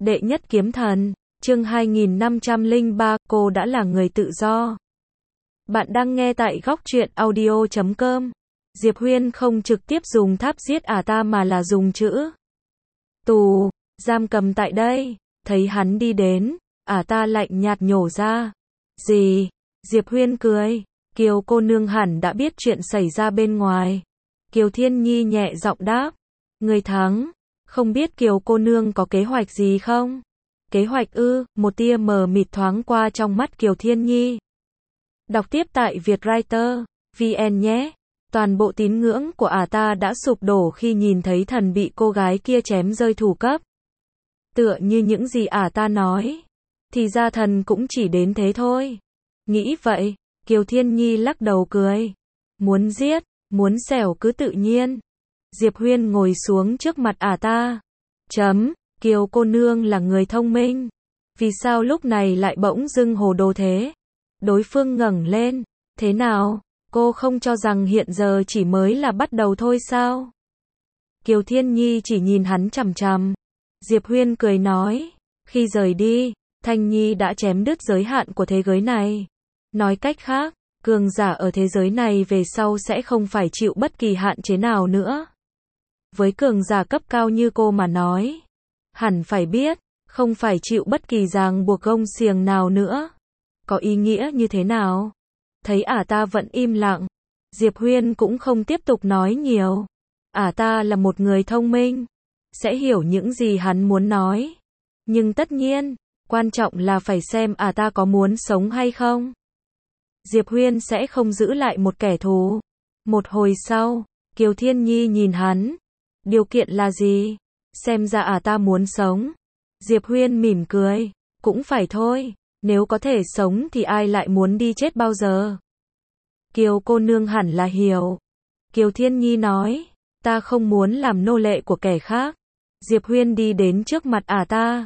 Đệ nhất kiếm thần, chương 2503, cô đã là người tự do. Bạn đang nghe tại góc truyện audio.com. Diệp Huyên không trực tiếp dùng tháp giết ta mà là dùng chữ tù, giam cầm tại đây. Thấy hắn đi đến, ta lạnh nhạt nhổ ra. Gì? Diệp Huyên cười. Kiều cô nương hẳn đã biết chuyện xảy ra bên ngoài. Kiều Thiên Nhi nhẹ giọng đáp. Người thắng. Không biết Kiều cô nương có kế hoạch gì không? Kế hoạch ư? Một tia mờ mịt thoáng qua trong mắt Kiều Thiên Nhi. Đọc tiếp tại Vietwriter VN nhé. Toàn bộ tín ngưỡng của ta đã sụp đổ khi nhìn thấy thần bị cô gái kia chém rơi thủ cấp. Tựa như những gì ta nói. Thì ra thần cũng chỉ đến thế thôi. Nghĩ vậy, Kiều Thiên Nhi lắc đầu cười. Muốn giết, muốn xẻo cứ tự nhiên. Diệp Huyên ngồi xuống trước mặt ta. Kiều cô nương là người thông minh. Vì sao lúc này lại bỗng dưng hồ đồ thế? Đối phương ngẩng lên. Thế nào? Cô không cho rằng hiện giờ chỉ mới là bắt đầu thôi sao? Kiều Thiên Nhi chỉ nhìn hắn chằm chằm. Diệp Huyên cười nói. Khi rời đi, Thanh Nhi đã chém đứt giới hạn của thế giới này. Nói cách khác, cường giả ở thế giới này về sau sẽ không phải chịu bất kỳ hạn chế nào nữa. Với cường giả cấp cao như cô mà nói, hẳn phải biết, không phải chịu bất kỳ ràng buộc gông xiềng nào nữa. Có ý nghĩa như thế nào? Thấy ta vẫn im lặng, Diệp Huyên cũng không tiếp tục nói nhiều. Ta là một người thông minh, sẽ hiểu những gì hắn muốn nói. Nhưng tất nhiên, quan trọng là phải xem ta có muốn sống hay không. Diệp Huyên sẽ không giữ lại một kẻ thù. Một hồi sau, Kiều Thiên Nhi nhìn hắn. Điều kiện là gì? Xem ra ta muốn sống. Diệp Huyên mỉm cười. Cũng phải thôi. Nếu có thể sống thì ai lại muốn đi chết bao giờ? Kiều cô nương hẳn là hiểu. Kiều Thiên Nhi nói. Ta không muốn làm nô lệ của kẻ khác. Diệp Huyên đi đến trước mặt ta.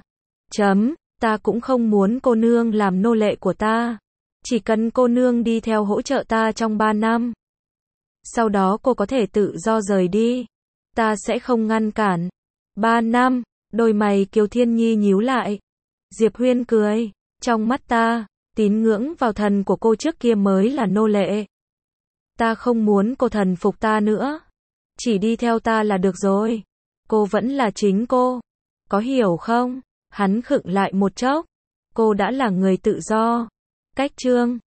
Ta cũng không muốn cô nương làm nô lệ của ta. Chỉ cần cô nương đi theo hỗ trợ ta trong 3 năm. Sau đó cô có thể tự do rời đi. Ta sẽ không ngăn cản. 3 năm, đôi mày Kiều Thiên Nhi nhíu lại. Diệp Huyên cười. Trong mắt ta, tín ngưỡng vào thần của cô trước kia mới là nô lệ. Ta không muốn cô thần phục ta nữa. Chỉ đi theo ta là được rồi. Cô vẫn là chính cô. Có hiểu không? Hắn khựng lại một chốc. Cô đã là người tự do. Cách chương